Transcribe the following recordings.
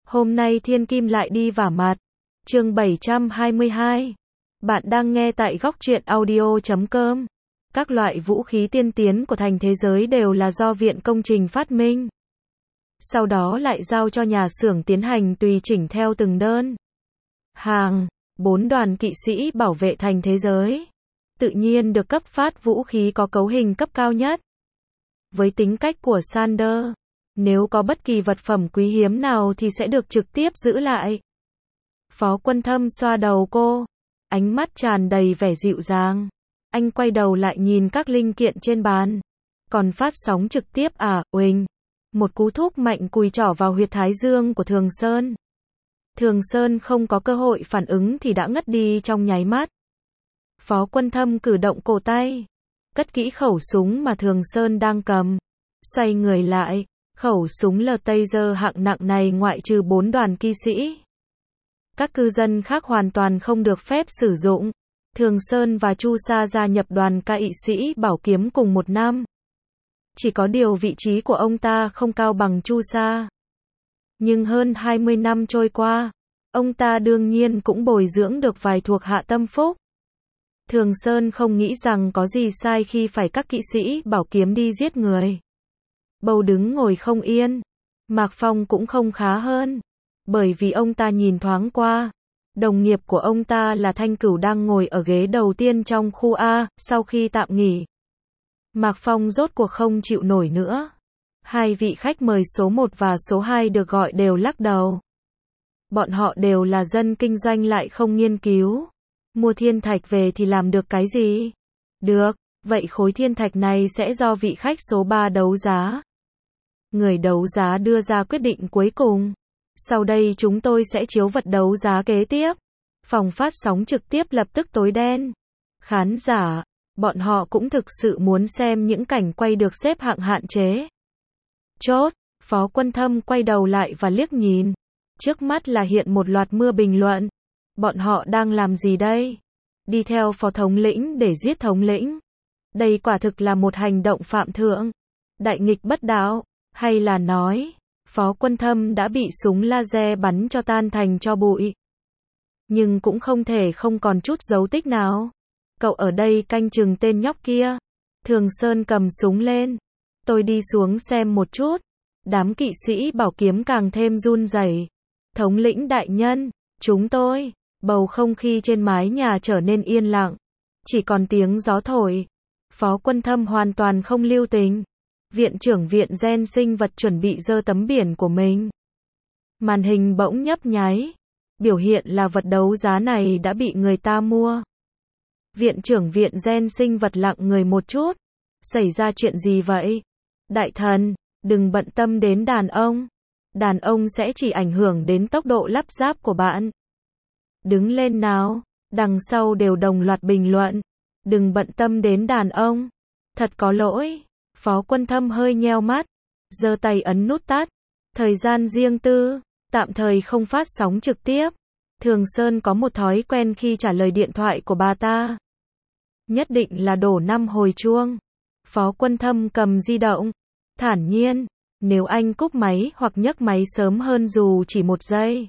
Hôm nay thiên kim lại đi vả mặt. Chương 722. Bạn đang nghe tại góc truyện audio.com. Các loại vũ khí tiên tiến của thành thế giới đều là do viện công trình phát minh. Sau đó lại giao cho nhà xưởng tiến hành tùy chỉnh theo từng đơn hàng. 4 đoàn kỵ sĩ bảo vệ thành thế giới tự nhiên được cấp phát vũ khí có cấu hình cấp cao nhất. Với tính cách của Sander, nếu có bất kỳ vật phẩm quý hiếm nào thì sẽ được trực tiếp giữ lại. Phó Quân Thâm xoa đầu cô, ánh mắt tràn đầy vẻ dịu dàng. Anh quay đầu lại nhìn các linh kiện trên bàn. Còn phát sóng trực tiếp à, uỳnh. Một cú thúc mạnh cùi trỏ vào huyệt thái dương của Thường Sơn. Thường Sơn không có cơ hội phản ứng thì đã ngất đi trong nháy mắt. Phó Quân Thâm cử động cổ tay, cất kỹ khẩu súng mà Thường Sơn đang cầm. Xoay người lại, khẩu súng L-Taser hạng nặng này ngoại trừ 4 đoàn kỵ sĩ, các cư dân khác hoàn toàn không được phép sử dụng. Thường Sơn và Chu Sa gia nhập đoàn kỵ sĩ bảo kiếm cùng một năm. Chỉ có điều vị trí của ông ta không cao bằng Chu Sa. Nhưng hơn 20 năm trôi qua, ông ta đương nhiên cũng bồi dưỡng được vài thuộc hạ tâm phúc. Thường Sơn không nghĩ rằng có gì sai khi phải các kỵ sĩ bảo kiếm đi giết người. Bầu đứng ngồi không yên. Mạc Phong cũng không khá hơn. Bởi vì ông ta nhìn thoáng qua. Đồng nghiệp của ông ta là Thanh Cửu đang ngồi ở ghế đầu tiên trong khu A, sau khi tạm nghỉ. Mạc Phong rốt cuộc không chịu nổi nữa. Hai vị khách mời số 1 và số 2 được gọi đều lắc đầu. Bọn họ đều là dân kinh doanh lại không nghiên cứu. Mua thiên thạch về thì làm được cái gì? Được, vậy khối thiên thạch này sẽ do vị khách số 3 đấu giá. Người đấu giá đưa ra quyết định cuối cùng. Sau đây chúng tôi sẽ chiếu vật đấu giá kế tiếp. Phòng phát sóng trực tiếp lập tức tối đen. Khán giả, bọn họ cũng thực sự muốn xem những cảnh quay được xếp hạng hạn chế. Chốt, Phó Quân Thâm quay đầu lại và liếc nhìn. Trước mắt là hiện một loạt mưa bình luận. Bọn họ đang làm gì đây? Đi theo phó thống lĩnh để giết thống lĩnh. Đây quả thực là một hành động phạm thượng. Đại nghịch bất đạo. Hay là nói, Phó Quân Thâm đã bị súng laser bắn cho tan thành tro bụi. Nhưng cũng không thể không còn chút dấu tích nào. Cậu ở đây canh chừng tên nhóc kia. Thường Sơn cầm súng lên. Tôi đi xuống xem một chút. Đám kỵ sĩ bảo kiếm càng thêm run rẩy. Thống lĩnh đại nhân, chúng tôi. Bầu không khí trên mái nhà trở nên yên lặng. Chỉ còn tiếng gió thổi. Phó Quân Thâm hoàn toàn không lưu tình. Viện trưởng viện gen sinh vật chuẩn bị giơ tấm biển của mình. Màn hình bỗng nhấp nháy. Biểu hiện là vật đấu giá này đã bị người ta mua. Viện trưởng viện gen sinh vật lặng người một chút. Xảy ra chuyện gì vậy? Đại thần, đừng bận tâm đến đàn ông. Đàn ông sẽ chỉ ảnh hưởng đến tốc độ lắp ráp của bạn. Đứng lên nào. Đằng sau đều đồng loạt bình luận. Đừng bận tâm đến đàn ông. Thật có lỗi. Phó Quân Thâm hơi nheo mắt. Giơ tay ấn nút tắt. Thời gian riêng tư. Tạm thời không phát sóng trực tiếp. Thường Sơn có một thói quen khi trả lời điện thoại của bà ta. Nhất định là đổ 5 hồi chuông. Phó Quân Thâm cầm di động. Thản nhiên. Nếu anh cúp máy hoặc nhấc máy sớm hơn dù chỉ 1 giây,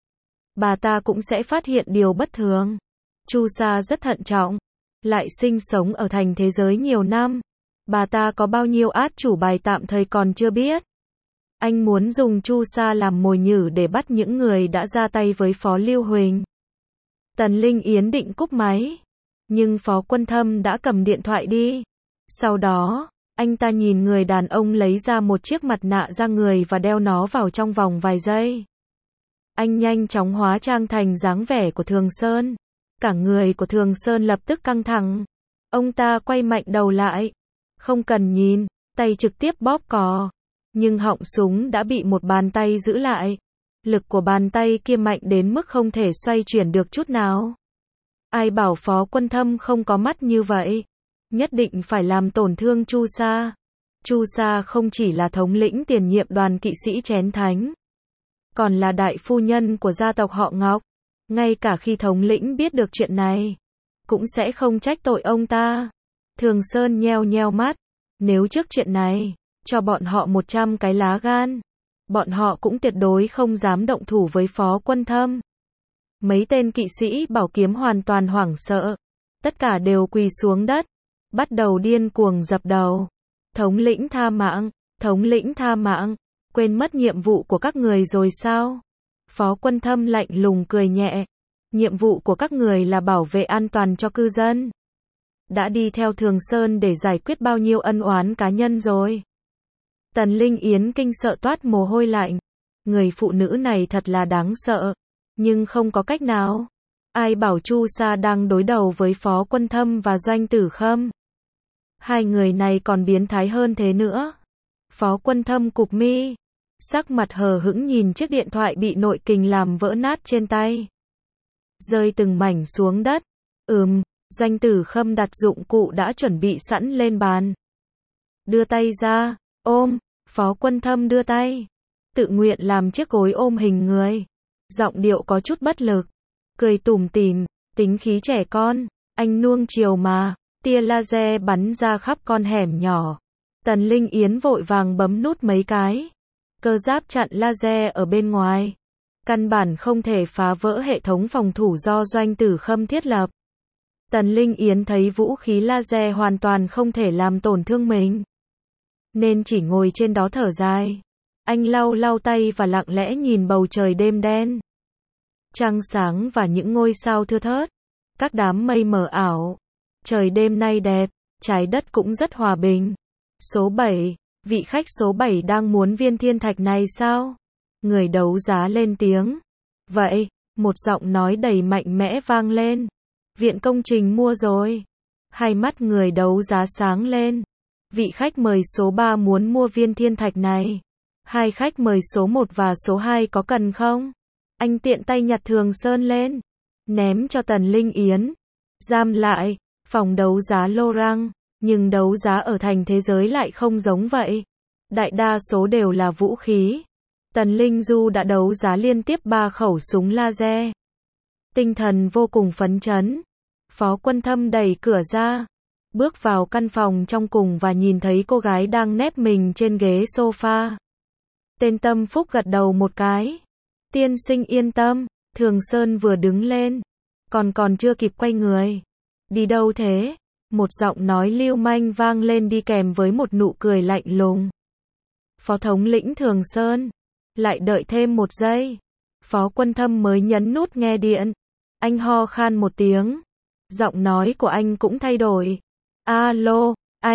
bà ta cũng sẽ phát hiện điều bất thường. Chu Sa rất thận trọng. Lại sinh sống ở thành thế giới nhiều năm. Bà ta có bao nhiêu át chủ bài tạm thời còn chưa biết. Anh muốn dùng Chu Sa làm mồi nhử để bắt những người đã ra tay với Phó Lưu Huỳnh. Tần Linh Yến định cúp máy. Nhưng Phó Quân Thâm đã cầm điện thoại đi. Sau đó, anh ta nhìn người đàn ông lấy ra một chiếc mặt nạ da người và đeo nó vào trong vòng vài giây. Anh nhanh chóng hóa trang thành dáng vẻ của Thường Sơn. Cả người của Thường Sơn lập tức căng thẳng. Ông ta quay mạnh đầu lại. Không cần nhìn, tay trực tiếp bóp cò. Nhưng họng súng đã bị một bàn tay giữ lại. Lực của bàn tay kia mạnh đến mức không thể xoay chuyển được chút nào. Ai bảo Phó Quân Thâm không có mắt như vậy? Nhất định phải làm tổn thương Chu Sa. Chu Sa không chỉ là thống lĩnh tiền nhiệm đoàn kỵ sĩ Chén Thánh, còn là đại phu nhân của gia tộc họ Ngọc. Ngay cả khi thống lĩnh biết được chuyện này, cũng sẽ không trách tội ông ta. Thường Sơn nheo nheo mắt. Nếu trước chuyện này, cho bọn họ 100 cái lá gan, bọn họ cũng tuyệt đối không dám động thủ với Phó Quân Thâm. Mấy tên kỵ sĩ bảo kiếm hoàn toàn hoảng sợ. Tất cả đều quỳ xuống đất, bắt đầu điên cuồng dập đầu. Thống lĩnh tha mạng, thống lĩnh tha mạng, quên mất nhiệm vụ của các người rồi sao? Phó Quân Thâm lạnh lùng cười nhẹ. Nhiệm vụ của các người là bảo vệ an toàn cho cư dân. Đã đi theo Thường Sơn để giải quyết bao nhiêu ân oán cá nhân rồi. Tần Linh Yến kinh sợ toát mồ hôi lạnh. Người phụ nữ này thật là đáng sợ. Nhưng không có cách nào. Ai bảo Chu Sa đang đối đầu với Phó Quân Thâm và Doanh Tử Khâm. Hai người này còn biến thái hơn thế nữa. Phó Quân Thâm cụp mi, sắc mặt hờ hững nhìn chiếc điện thoại bị nội kình làm vỡ nát trên tay. Rơi từng mảnh xuống đất. Doanh Tử Khâm đặt dụng cụ đã chuẩn bị sẵn lên bàn. Đưa tay ra, ôm. Phó Quân Thâm đưa tay, tự nguyện làm chiếc gối ôm hình người. Giọng điệu có chút bất lực, cười tủm tỉm, tính khí trẻ con, anh nuông chiều mà. Tia laser bắn ra khắp con hẻm nhỏ. Tần Linh Yến vội vàng bấm nút mấy cái. Cơ giáp chặn laser ở bên ngoài. Căn bản không thể phá vỡ hệ thống phòng thủ do Doanh Tử Khâm thiết lập. Tần Linh Yến thấy vũ khí laser hoàn toàn không thể làm tổn thương mình, nên chỉ ngồi trên đó thở dài. Anh lau lau tay và lặng lẽ nhìn bầu trời đêm đen. Trăng sáng và những ngôi sao thưa thớt. Các đám mây mờ ảo. Trời đêm nay đẹp, trái đất cũng rất hòa bình. Số 7, vị khách số 7 đang muốn viên thiên thạch này sao? Người đấu giá lên tiếng. Vậy, một giọng nói đầy mạnh mẽ vang lên. Viện công trình mua rồi. Hai mắt người đấu giá sáng lên. Vị khách mời số 3 muốn mua viên thiên thạch này. Hai khách mời số 1 và số 2 có cần không? Anh tiện tay nhặt Thường Sơn lên, ném cho Tần Linh Yến. Giam lại, phòng đấu giá Lorang, nhưng đấu giá ở thành thế giới lại không giống vậy. Đại đa số đều là vũ khí. Tần Linh Du đã đấu giá liên tiếp 3 khẩu súng laser. Tinh thần vô cùng phấn chấn. Phó Quân Thâm đẩy cửa ra, bước vào căn phòng trong cùng và nhìn thấy cô gái đang nép mình trên ghế sofa. Tên Tâm Phúc gật đầu một cái. Tiên sinh yên tâm. Thường Sơn vừa đứng lên, còn chưa kịp quay người. Đi đâu thế? Một giọng nói lưu manh vang lên đi kèm với một nụ cười lạnh lùng. Phó thống lĩnh Thường Sơn. Lại đợi thêm một giây. Phó Quân Thâm mới nhấn nút nghe điện. Anh ho khan một tiếng. Giọng nói của anh cũng thay đổi. Alo,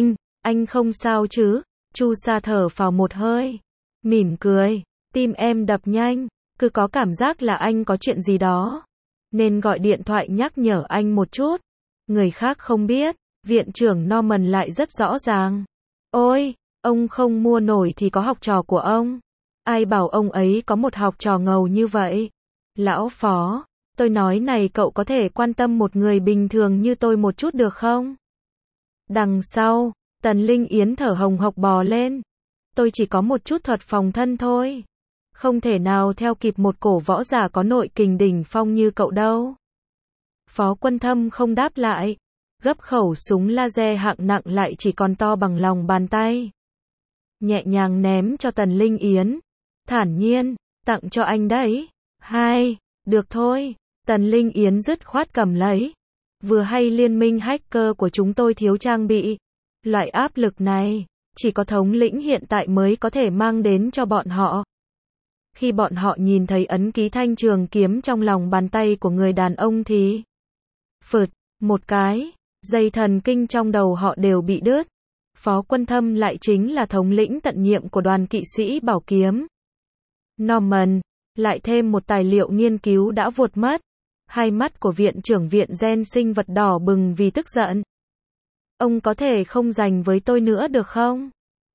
anh không sao chứ? Chu Sa thở phào một hơi, mỉm cười. Tim em đập nhanh, cứ có cảm giác là anh có chuyện gì đó, nên gọi điện thoại nhắc nhở anh một chút. Người khác không biết, viện trưởng Norman lại rất rõ ràng. Ôi, ông không mua nổi thì có học trò của ông. Ai bảo ông ấy có một học trò ngầu như vậy? Lão Phó, tôi nói này, cậu có thể quan tâm một người bình thường như tôi một chút được không? Đằng sau, Tần Linh Yến thở hồng hộc bò lên. Tôi chỉ có một chút thuật phòng thân thôi. Không thể nào theo kịp một cổ võ giả có nội kình đỉnh phong như cậu đâu. Phó Quân Thâm không đáp lại. Gấp khẩu súng laser hạng nặng lại chỉ còn to bằng lòng bàn tay. Nhẹ nhàng ném cho Tần Linh Yến. Thản nhiên, tặng cho anh đấy. Được thôi. Tần Linh Yến dứt khoát cầm lấy. Vừa hay liên minh hacker của chúng tôi thiếu trang bị. Loại áp lực này, chỉ có thống lĩnh hiện tại mới có thể mang đến cho bọn họ. Khi bọn họ nhìn thấy ấn ký thanh trường kiếm trong lòng bàn tay của người đàn ông thì phượt, một cái, dây thần kinh trong đầu họ đều bị đứt. Phó Quân Thâm lại chính là thống lĩnh tận nhiệm của đoàn kỵ sĩ bảo kiếm. Norman, lại thêm một tài liệu nghiên cứu đã vụt mất. Hai mắt của viện trưởng viện gen sinh vật đỏ bừng vì tức giận. Ông có thể không giành với tôi nữa được không?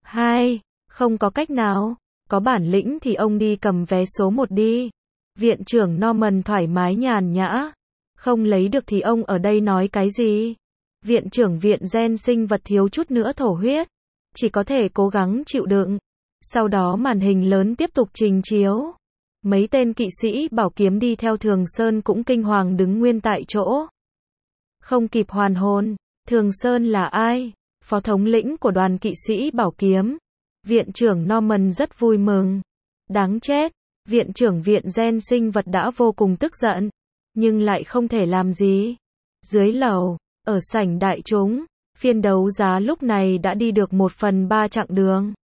Không có cách nào. Có bản lĩnh thì ông đi cầm vé số 1 đi. Viện trưởng Norman thoải mái nhàn nhã. Không lấy được thì ông ở đây nói cái gì? Viện trưởng viện gen sinh vật thiếu chút nữa thổ huyết. Chỉ có thể cố gắng chịu đựng. Sau đó màn hình lớn tiếp tục trình chiếu. Mấy tên kỵ sĩ bảo kiếm đi theo Thường Sơn cũng kinh hoàng đứng nguyên tại chỗ. Không kịp hoàn hồn. Thường Sơn là ai? Phó thống lĩnh của đoàn kỵ sĩ bảo kiếm. Viện trưởng Norman rất vui mừng. Đáng chết, viện trưởng viện gen sinh vật đã vô cùng tức giận, nhưng lại không thể làm gì. Dưới lầu, ở sảnh đại chúng, phiên đấu giá lúc này đã đi được 1/3 chặng đường.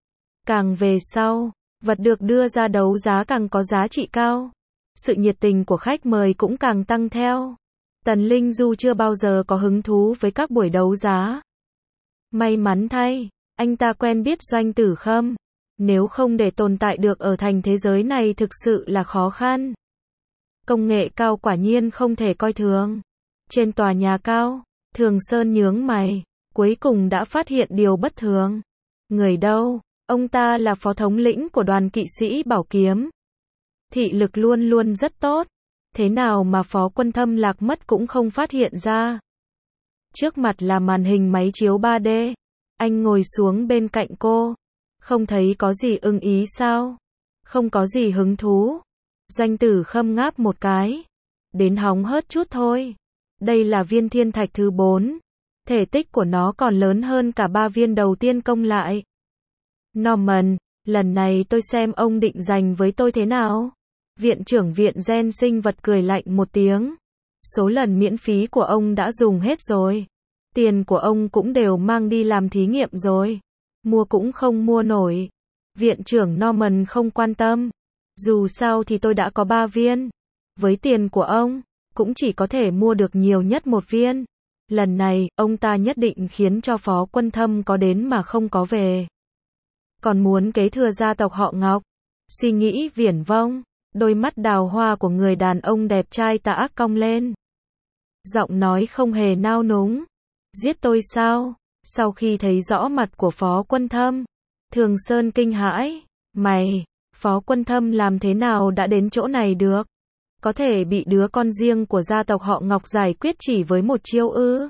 Càng về sau, vật được đưa ra đấu giá càng có giá trị cao. Sự nhiệt tình của khách mời cũng càng tăng theo. Tần Linh Du chưa bao giờ có hứng thú với các buổi đấu giá. May mắn thay, anh ta quen biết Doanh Tử Khâm. Nếu không để tồn tại được ở thành thế giới này thực sự là khó khăn. Công nghệ cao quả nhiên không thể coi thường. Trên tòa nhà cao, Thường Sơn nhướng mày, cuối cùng đã phát hiện điều bất thường. Người đâu? Ông ta là phó thống lĩnh của đoàn kỵ sĩ Bảo Kiếm. Thị lực luôn luôn rất tốt. Thế nào mà Phó Quân Thâm lạc mất cũng không phát hiện ra. Trước mặt là màn hình máy chiếu 3D. Anh ngồi xuống bên cạnh cô. Không thấy có gì ưng ý sao? Không có gì hứng thú. Doanh Tử Khâm ngáp một cái. Đến hóng hớt chút thôi. Đây là viên thiên thạch thứ 4. Thể tích của nó còn lớn hơn cả 3 viên đầu tiên công lại. Norman, lần này tôi xem ông định giành với tôi thế nào? Viện trưởng viện gen sinh vật cười lạnh một tiếng. Số lần miễn phí của ông đã dùng hết rồi. Tiền của ông cũng đều mang đi làm thí nghiệm rồi. Mua cũng không mua nổi. Viện trưởng Norman không quan tâm. Dù sao thì tôi đã có 3 viên. Với tiền của ông, cũng chỉ có thể mua được nhiều nhất 1 viên. Lần này, ông ta nhất định khiến cho Phó Quân Thâm có đến mà không có về. Còn muốn kế thừa gia tộc họ Ngọc. Suy nghĩ viển vông, đôi mắt đào hoa của người đàn ông đẹp trai tà ác cong lên. Giọng nói không hề nao núng. Giết tôi sao? Sau khi thấy rõ mặt của Phó Quân Thâm, Thường Sơn kinh hãi. Mày, Phó Quân Thâm làm thế nào đã đến chỗ này được? Có thể bị đứa con riêng của gia tộc họ Ngọc giải quyết chỉ với một chiêu ư?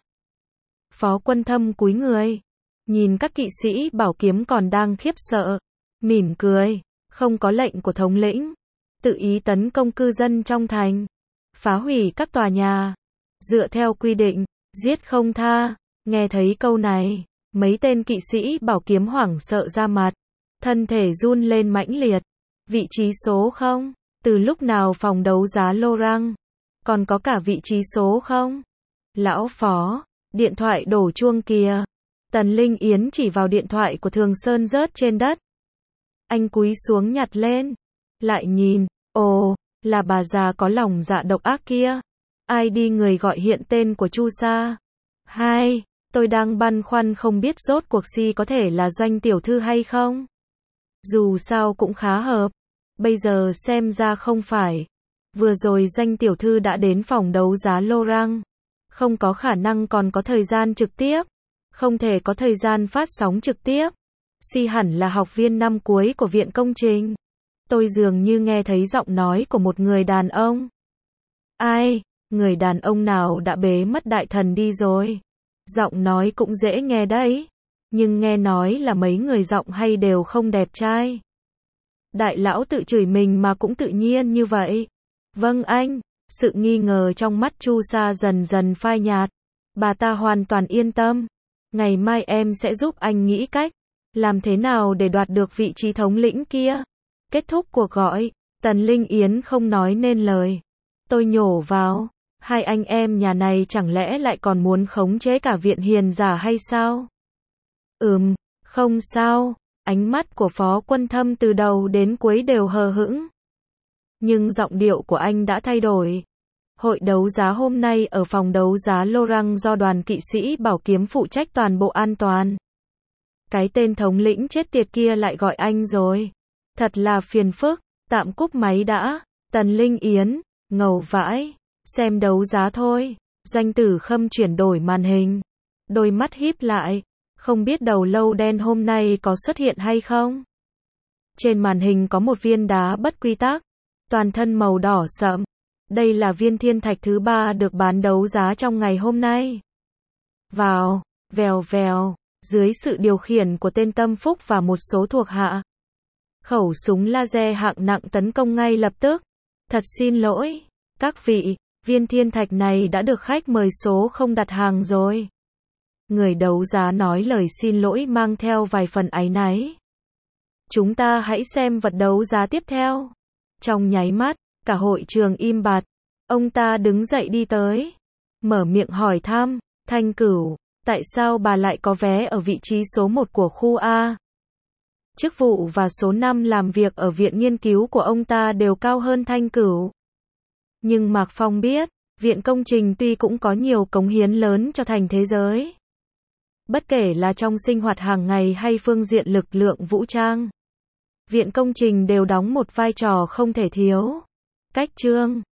Phó Quân Thâm cúi người, nhìn các kỵ sĩ Bảo Kiếm còn đang khiếp sợ, mỉm cười, không có lệnh của thống lĩnh, tự ý tấn công cư dân trong thành, phá hủy các tòa nhà, dựa theo quy định, giết không tha. Nghe thấy câu này, mấy tên kỵ sĩ Bảo Kiếm hoảng sợ ra mặt, thân thể run lên mãnh liệt. Vị trí số không? Từ lúc nào phòng đấu giá Lô Răng? Còn có cả vị trí số không? Lão Phó, điện thoại đổ chuông kìa. Tần Linh Yến chỉ vào điện thoại của Thường Sơn rớt trên đất. Anh cúi xuống nhặt lên. Lại nhìn, ồ, là bà già có lòng dạ độc ác kia. ID người gọi hiện tên của Chu Sa. Hai, tôi đang băn khoăn không biết rốt cuộc si có thể là Doanh tiểu thư hay không. Dù sao cũng khá hợp. Bây giờ xem ra không phải. Vừa rồi Doanh tiểu thư đã đến phòng đấu giá Lô Răng. Không có khả năng còn có thời gian trực tiếp. Không thể có thời gian phát sóng trực tiếp. Si hẳn là học viên năm cuối của viện công trình. Tôi dường như nghe thấy giọng nói của một người đàn ông. Ai, người đàn ông nào đã bế mất đại thần đi rồi? Giọng nói cũng dễ nghe đấy. Nhưng nghe nói là mấy người giọng hay đều không đẹp trai. Đại lão tự chửi mình mà cũng tự nhiên như vậy. Vâng anh, sự nghi ngờ trong mắt Chu Sa dần dần phai nhạt. Bà ta hoàn toàn yên tâm. Ngày mai em sẽ giúp anh nghĩ cách. Làm thế nào để đoạt được vị trí thống lĩnh kia? Kết thúc cuộc gọi, Tần Linh Yến không nói nên lời. Tôi nhổ vào. Hai anh em nhà này chẳng lẽ lại còn muốn khống chế cả viện hiền giả hay sao? Không sao. Ánh mắt của Phó Quân Thâm từ đầu đến cuối đều hờ hững. Nhưng giọng điệu của anh đã thay đổi. Hội đấu giá hôm nay ở phòng đấu giá Lô Răng do đoàn kỵ sĩ Bảo Kiếm phụ trách toàn bộ an toàn. Cái tên thống lĩnh chết tiệt kia lại gọi anh rồi. Thật là phiền phức. Tạm cúp máy đã. Tần Linh Yến, ngầu vãi. Xem đấu giá thôi. Doanh Tử Khâm chuyển đổi màn hình. Đôi mắt híp lại. Không biết đầu lâu đen hôm nay có xuất hiện hay không? Trên màn hình có một viên đá bất quy tắc. Toàn thân màu đỏ sậm. Đây là viên thiên thạch thứ 3 được bán đấu giá trong ngày hôm nay. Vào, vèo vèo, dưới sự điều khiển của tên Tâm Phúc và một số thuộc hạ. Khẩu súng laser hạng nặng tấn công ngay lập tức. Thật xin lỗi, các vị, viên thiên thạch này đã được khách mời số không đặt hàng rồi. Người đấu giá nói lời xin lỗi mang theo vài phần áy náy. Chúng ta hãy xem vật đấu giá tiếp theo. Trong nháy mắt, cả hội trường im bặt. Ông ta đứng dậy đi tới. Mở miệng hỏi thăm, Thanh Cửu, tại sao bà lại có vé ở vị trí số 1 của khu A? Chức vụ và số năm làm việc ở viện nghiên cứu của ông ta đều cao hơn Thanh Cửu. Nhưng Mạc Phong biết, viện công trình tuy cũng có nhiều cống hiến lớn cho thành thế giới. Bất kể là trong sinh hoạt hàng ngày hay phương diện lực lượng vũ trang, viện công trình đều đóng một vai trò không thể thiếu. Cách chương